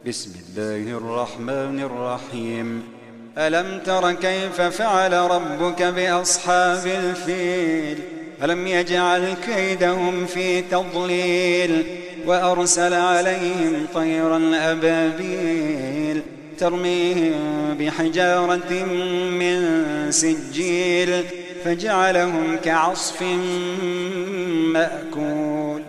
بسم الله الرحمن الرحيم. ألم تر كيف فعل ربك بأصحاب الفيل؟ ألم يجعل كيدهم في تضليل وأرسل عليهم طيرا أبابيل ترميهم بحجارة من سجيل فجعلهم كعصف مأكول.